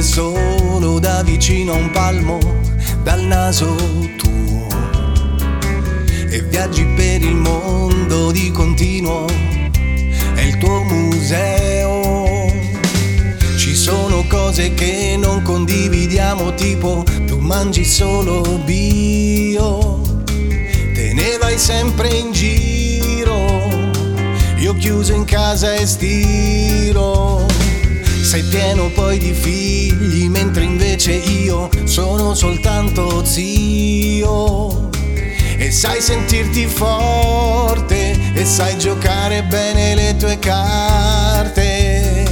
solo da vicino a un palmo dal naso tuo e viaggi per il mondo di continuo, è il tuo museo. Ci sono cose che non condividiamo, tipo tu mangi solo bio, te ne vai sempre in giro, io chiuso in casa e stiro. Sei pieno poi di figli, mentre invece io sono soltanto zio. E sai sentirti forte e sai giocare bene le tue carte.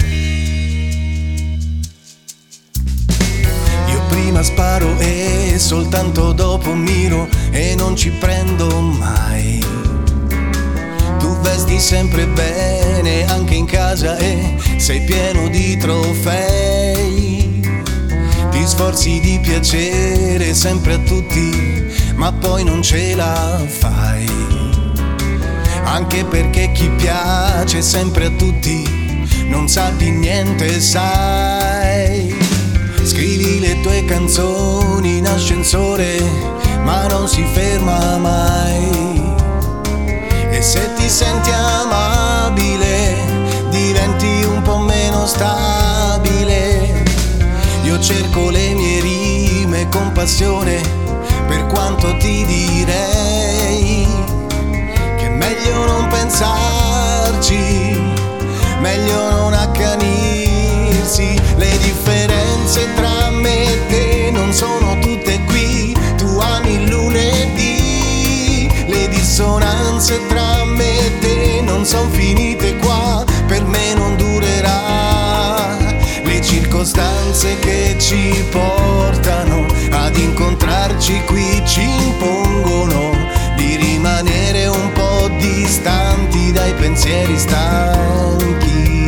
Io prima sparo e soltanto dopo miro e non ci prendo mai. Tu vesti sempre bene anche in casa e sei pieno di trofei. Ti sforzi di piacere sempre a tutti, ma poi non ce la fai. Anche perché chi piace sempre a tutti non sa di niente, sai. Scrivi le tue canzoni in ascensore, ma non si ferma mai. E se ti senti amabile, diventi un po' meno stabile. Io cerco le mie rime con passione, per quanto ti direi che è meglio non pensarci, meglio non accanirsi. Le differenze tra me e te non sono tutte qui, tu ami il lunedì. Le dissonanze tra me e te non son finite qua, per me non durerà. Le circostanze che ci portano ad incontrarci qui ci impongono di rimanere un po' distanti dai pensieri stanchi.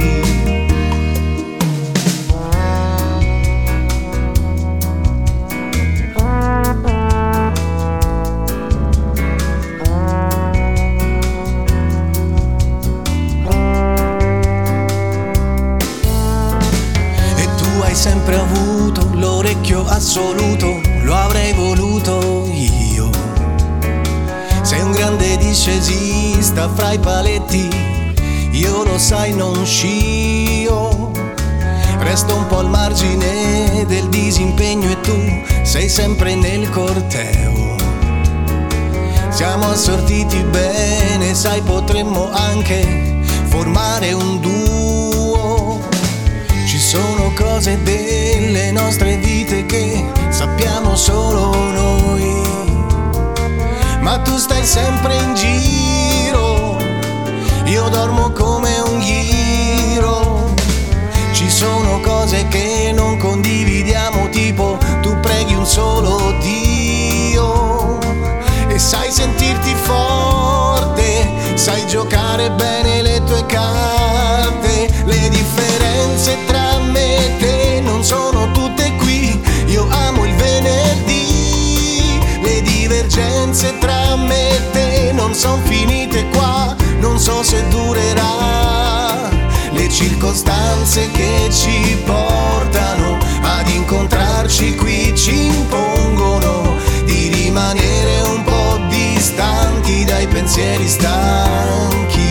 Sempre avuto l'orecchio assoluto, lo avrei voluto io. Sei un grande discesista fra i paletti, io lo sai non scio. Resto un po' al margine del disimpegno e tu sei sempre nel corteo. Siamo assortiti bene, sai, potremmo anche formare un duo. Ci sono cose delle nostre vite che sappiamo solo noi, ma tu stai sempre in giro, io dormo come un ghiro. Ci sono cose che non condividiamo, tipo tu preghi un solo Dio e sai sentirti forte, sai giocare bene le tue carte. Le differenze tra me e te non sono tutte qui, io amo il venerdì. Le divergenze tra me e te non son finite qua, non so se durerà. Le circostanze che ci portano ad incontrarci qui ci impongono di rimanere un po' distanti dai pensieri stanchi.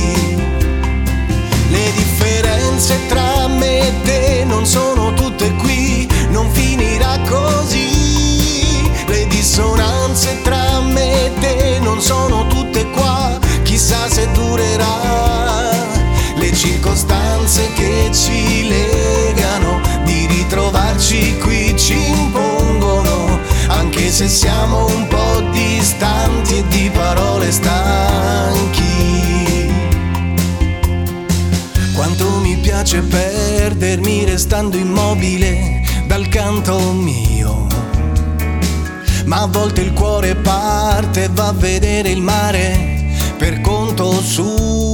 Le differenze tra me e te non sono tutte qui, non finirà così. Le dissonanze tra me e te non sono tutte qua, chissà se durerà. Le circostanze che ci legano di ritrovarci qui ci impongono, anche se siamo un po' distanti e di parole stanchi. Quanto mi piace perdermi restando immobile dal canto mio, ma a volte il cuore parte e va a vedere il mare per conto suo.